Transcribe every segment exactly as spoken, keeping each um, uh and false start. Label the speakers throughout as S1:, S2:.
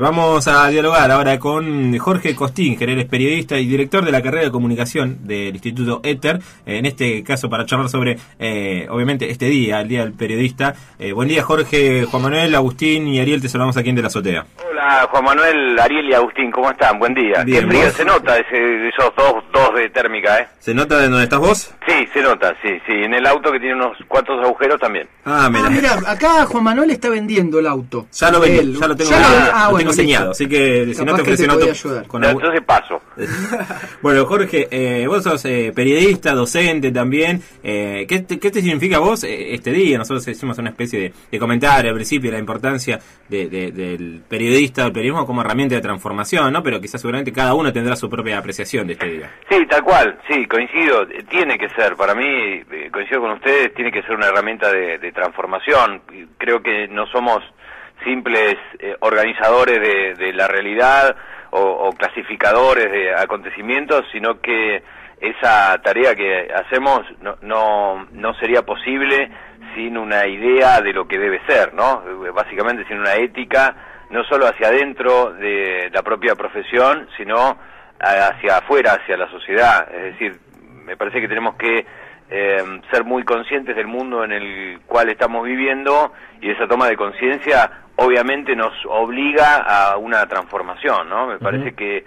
S1: Vamos a dialogar ahora con Jorge Costín, él es periodista y director de la carrera de comunicación del Instituto Éter, en este caso para charlar sobre, eh, obviamente, este día, el Día del Periodista. Eh, buen día, Jorge, Juan Manuel, Agustín y Ariel, te saludamos aquí en De la Azotea.
S2: Hola, Juan Manuel, Ariel y Agustín, ¿cómo están? Buen día.
S1: Bien,
S2: Qué frío
S1: ¿vos?
S2: se nota ese, esos dos, dos de térmica, ¿eh?
S1: ¿Se nota de dónde estás vos?
S2: Sí, se nota, sí, sí. En el auto que tiene unos cuantos agujeros también.
S1: Ah, mira.
S3: Ah, mira, acá Juan Manuel está vendiendo el auto.
S1: Ya lo vendí,
S3: Él.
S1: ya lo tengo,
S3: Ya
S1: ah,
S3: lo-
S1: lo
S3: ah,
S1: tengo
S3: bueno,
S1: señalado,
S3: listo.
S1: así que si no
S3: Capaz
S1: te
S3: que
S1: ofrecen
S3: te
S1: auto
S3: podía ayudar.
S1: con
S2: No,
S1: algún-
S2: entonces paso.
S1: Bueno, Jorge, eh, vos sos eh, periodista, docente también. Eh, ¿qué, te, ¿Qué te significa a vos eh, este día? Nosotros hicimos una especie de, de comentario al principio de la importancia de, de, del periodista, del periodismo como herramienta de transformación, ¿no? Pero quizás seguramente cada uno tendrá su propia apreciación de este día.
S2: Sí, tal cual, sí, coincido. Eh, Tiene que ser, para mí, eh, coincido con ustedes, tiene que ser una herramienta de, de transformación. Y creo que no somos simples eh, organizadores de, de la realidad o, o clasificadores de acontecimientos, sino que esa tarea que hacemos no, no, no sería posible sin una idea de lo que debe ser, ¿no? Básicamente sin una ética, no solo hacia adentro de la propia profesión, sino hacia afuera, hacia la sociedad. Es decir, me parece que tenemos que eh, ser muy conscientes del mundo en el cual estamos viviendo, y esa toma de conciencia obviamente nos obliga a una transformación, ¿no? Me parece
S1: Uh-huh.
S2: que,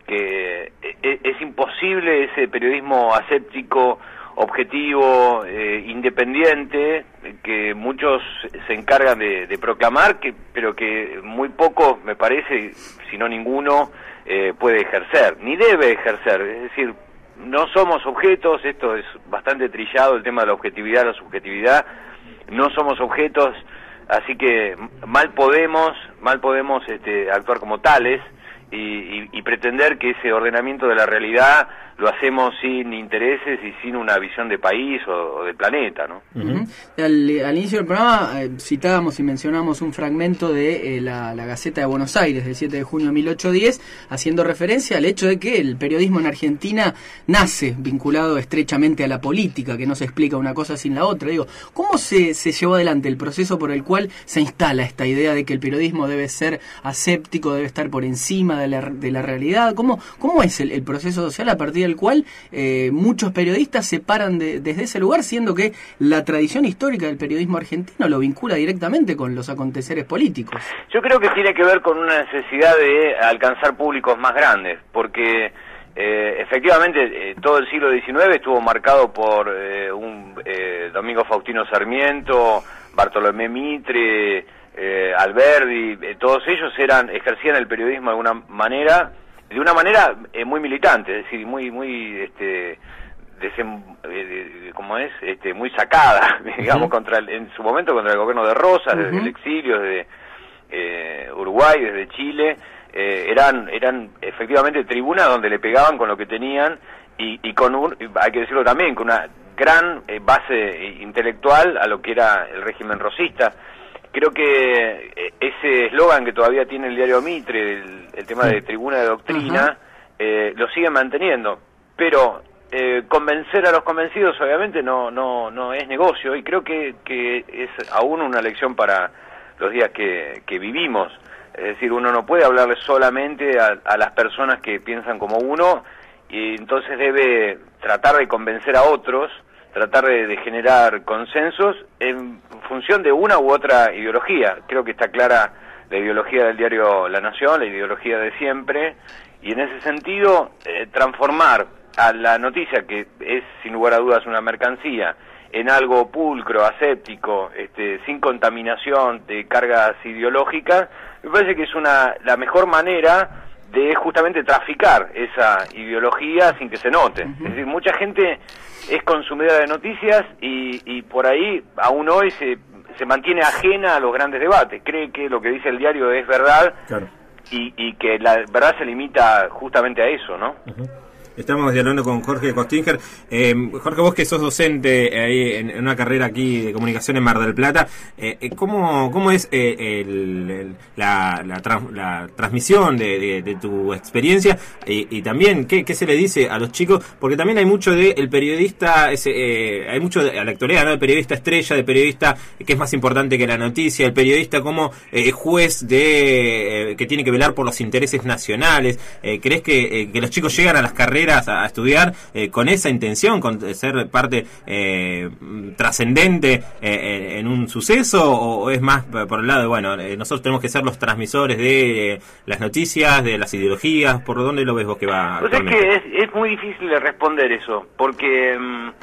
S2: que es, es imposible ese periodismo aséptico, objetivo, eh, independiente, que muchos se encargan de, de proclamar, que, pero que muy pocos, me parece, si no ninguno, eh, puede ejercer, ni debe ejercer. Es decir, no somos objetos, esto es bastante trillado, el tema de la objetividad, la subjetividad, no somos objetos, así que mal podemos, mal podemos este, actuar como tales y, y, y pretender que ese ordenamiento de la realidad lo hacemos sin intereses y sin una visión de país o, o de planeta, ¿no?
S3: Uh-huh. al, al inicio del programa eh, citábamos y mencionamos un fragmento de eh, la, la Gaceta de Buenos Aires del siete de junio de mil ochocientos diez, haciendo referencia al hecho de que el periodismo en Argentina nace vinculado estrechamente a la política, que no se explica una cosa sin la otra. Digo, ¿cómo se, se llevó adelante el proceso por el cual se instala esta idea de que el periodismo debe ser aséptico, debe estar por encima de la, de la realidad? ¿Cómo, cómo es el, el proceso social a partir del cual eh, muchos periodistas se paran de, desde ese lugar, siendo que la tradición histórica del periodismo argentino lo vincula directamente con los aconteceres políticos?
S2: Yo creo que tiene que ver con una necesidad de alcanzar públicos más grandes, porque eh, efectivamente eh, todo el siglo diecinueve estuvo marcado por eh, un eh, Domingo Faustino Sarmiento, Bartolomé Mitre, eh, Alberdi, eh, todos ellos eran ejercían el periodismo de alguna manera, de una manera eh, muy militante, es decir, muy muy este desem, eh, como es este muy sacada, digamos, uh-huh. contra el, en su momento contra el gobierno de Rosas, uh-huh. desde el exilio, desde eh, Uruguay, desde Chile, eh, eran eran efectivamente tribunas donde le pegaban con lo que tenían y, y con un, hay que decirlo también, con una gran eh, base intelectual a lo que era el régimen rosista. Creo que ese eslogan que todavía tiene el diario Mitre, el, el tema de tribuna de doctrina, uh-huh. eh, lo siguen manteniendo, pero eh, convencer a los convencidos obviamente no no no es negocio, y creo que, que es aún una lección para los días que, que vivimos. Es decir, uno no puede hablarle solamente a, a las personas que piensan como uno, y entonces debe tratar de convencer a otros, tratar de, de generar consensos en función de una u otra ideología. Creo que está clara la ideología del diario La Nación, la ideología de siempre, y en ese sentido eh, transformar a la noticia, que es sin lugar a dudas una mercancía, en algo pulcro, aséptico, este, sin contaminación de cargas ideológicas, me parece que es una la mejor manera de justamente traficar esa ideología sin que se note. Uh-huh. Es decir, mucha gente es consumidora de noticias y, y por ahí aún hoy se, se mantiene ajena a los grandes debates, cree que lo que dice el diario es verdad, claro. y, y que la verdad se limita justamente a eso, ¿no?
S1: Uh-huh. Estamos dialogando con Jorge Costinger. Eh, Jorge, vos que sos docente ahí en, en una carrera aquí de comunicación en Mar del Plata, eh, ¿cómo, cómo es eh, el, el, la, la, trans, la transmisión de, de, de tu experiencia y, y también ¿qué, qué se le dice a los chicos? Porque también hay mucho de el periodista, ese, eh, hay mucho de la lectorea, ¿no? El periodista estrella, el periodista que es más importante que la noticia, el periodista como eh, juez de eh, que tiene que velar por los intereses nacionales. Eh, ¿Crees que, eh, que los chicos llegan a las carreras a, a estudiar eh, con esa intención, con ser parte eh, trascendente eh, en un suceso, o, o es más por el lado de, bueno, eh, nosotros tenemos que ser los transmisores de eh, las noticias, de las ideologías? ¿Por dónde lo ves vos que va?
S2: Pues es que es, es muy difícil de responder eso, porque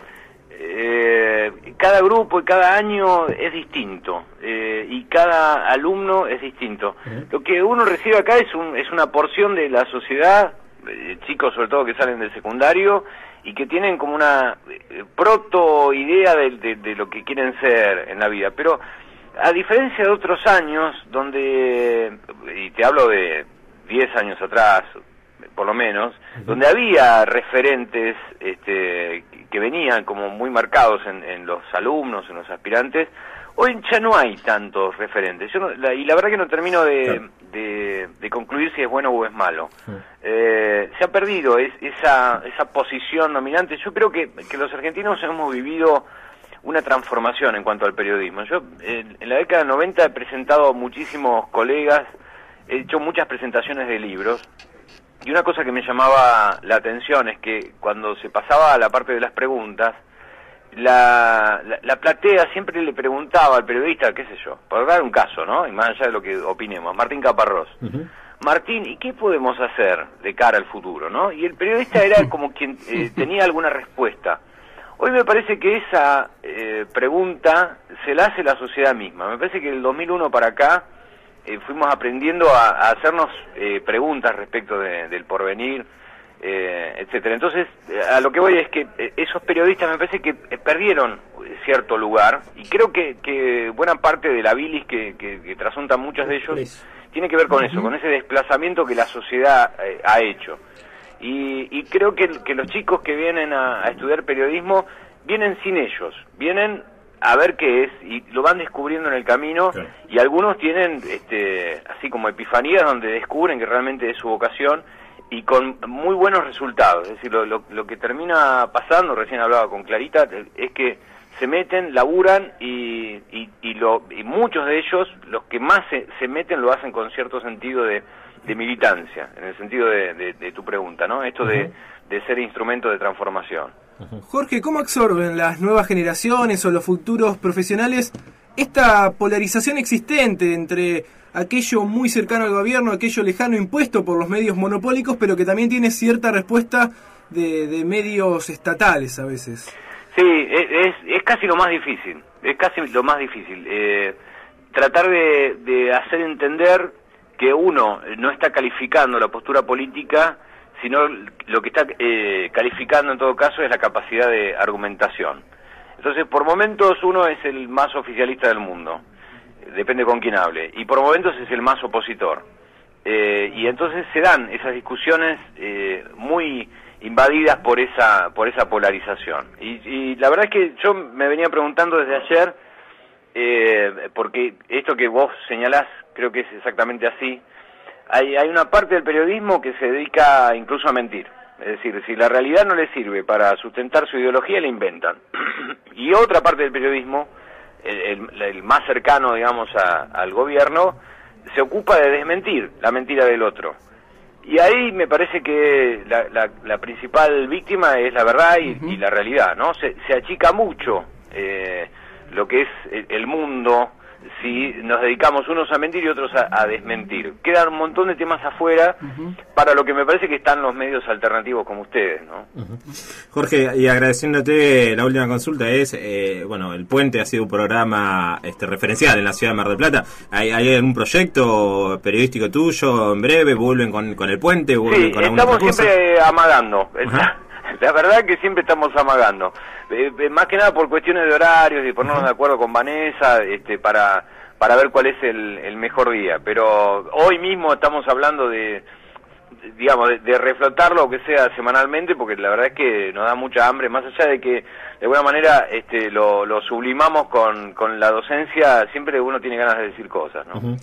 S2: eh, cada grupo y cada año es distinto, eh, y cada alumno es distinto. Uh-huh. Lo que uno recibe acá es, un, es una porción de la sociedad, eh, chicos sobre todo que salen del secundario y que tienen como una eh, proto idea de, de, de lo que quieren ser en la vida, pero a diferencia de otros años donde, y te hablo de diez años atrás por lo menos, uh-huh, donde había referentes este, que venían como muy marcados en, en los alumnos, en los aspirantes, hoy ya no hay tantos referentes. Yo no, la, y la verdad que no termino de, claro, de, de concluir si es bueno o es malo. Sí. Eh, se ha perdido es, esa, esa posición dominante. Yo creo que, que los argentinos hemos vivido una transformación en cuanto al periodismo. Yo en, en la década del noventa he presentado a muchísimos colegas, he hecho muchas presentaciones de libros, y una cosa que me llamaba la atención es que cuando se pasaba a la parte de las preguntas, la, la, la platea siempre le preguntaba al periodista, qué sé yo, por dar un caso, ¿no? Y más allá de lo que opinemos, Martín Caparrós. Uh-huh. Martín, ¿y qué podemos hacer de cara al futuro, no? Y el periodista era como quien eh, tenía alguna respuesta. Hoy me parece que esa eh, pregunta se la hace la sociedad misma. Me parece que del dos mil uno para acá eh, fuimos aprendiendo a, a hacernos eh, preguntas respecto de, del porvenir, eh, etcétera. Entonces, a lo que voy es que eh, esos periodistas me parece que eh, perdieron cierto lugar, y creo que, que buena parte de la bilis que, que, que trasuntan muchos de ellos tiene que ver con eso, con ese desplazamiento que la sociedad eh, ha hecho. Y, y creo que, que los chicos que vienen a, a estudiar periodismo vienen sin ellos, vienen a ver qué es, y lo van descubriendo en el camino, sí, y algunos tienen este, así como epifanías donde descubren que realmente es su vocación, y con muy buenos resultados. Es decir, lo, lo, lo que termina pasando, recién hablaba con Clarita, es que se meten, laburan, y, y, y, lo, y muchos de ellos, los que más se, se meten, lo hacen con cierto sentido de, de militancia, en el sentido de, de, de tu pregunta, ¿no? Esto, uh-huh, de, de ser instrumento de transformación.
S4: Uh-huh. Jorge, ¿cómo absorben las nuevas generaciones o los futuros profesionales esta polarización existente entre aquello muy cercano al gobierno, aquello lejano impuesto por los medios monopólicos, pero que también tiene cierta respuesta de, de medios estatales a veces?
S2: Sí, es, es casi lo más difícil, es casi lo más difícil. Eh, tratar de, de hacer entender que uno no está calificando la postura política, sino lo que está eh, calificando en todo caso es la capacidad de argumentación. Entonces, por momentos uno es el más oficialista del mundo, depende con quién hable, y por momentos es el más opositor. Eh, y entonces se dan esas discusiones eh, muy invadidas por esa por esa polarización. Y, y la verdad es que yo me venía preguntando desde ayer, eh, porque esto que vos señalás creo que es exactamente así. Hay, hay una parte del periodismo que se dedica incluso a mentir. Es decir, si la realidad no le sirve para sustentar su ideología, la inventan. Y otra parte del periodismo, el, el, el más cercano, digamos, a, al gobierno, se ocupa de desmentir la mentira del otro. Y ahí me parece que la, la, la principal víctima es la verdad y, uh-huh, y la realidad, ¿no? Se, se achica mucho eh, lo que es el, el mundo si nos dedicamos unos a mentir y otros a, a desmentir. Quedan un montón de temas afuera, uh-huh, para lo que me parece que están los medios alternativos como ustedes, ¿no?
S1: Uh-huh. Jorge, y agradeciéndote, la última consulta es, eh, bueno, El Puente ha sido un programa este, referencial en la ciudad de Mar del Plata. ¿Hay, hay algún proyecto periodístico tuyo en breve? ¿Vuelven con, con El Puente? ¿Vuelven
S2: sí,
S1: con alguna
S2: estamos
S1: cosa?
S2: siempre amagando.
S1: Uh-huh.
S2: La verdad que siempre estamos amagando, eh, eh, más que nada por cuestiones de horarios y ponernos de acuerdo con Vanessa, este, para para ver cuál es el, el mejor día. Pero hoy mismo estamos hablando de digamos, de, de reflotarlo, aunque sea semanalmente, porque la verdad es que nos da mucha hambre, más allá de que de alguna manera este, lo, lo sublimamos con, con la docencia, siempre uno tiene ganas de decir cosas, ¿no?
S1: Uh-huh.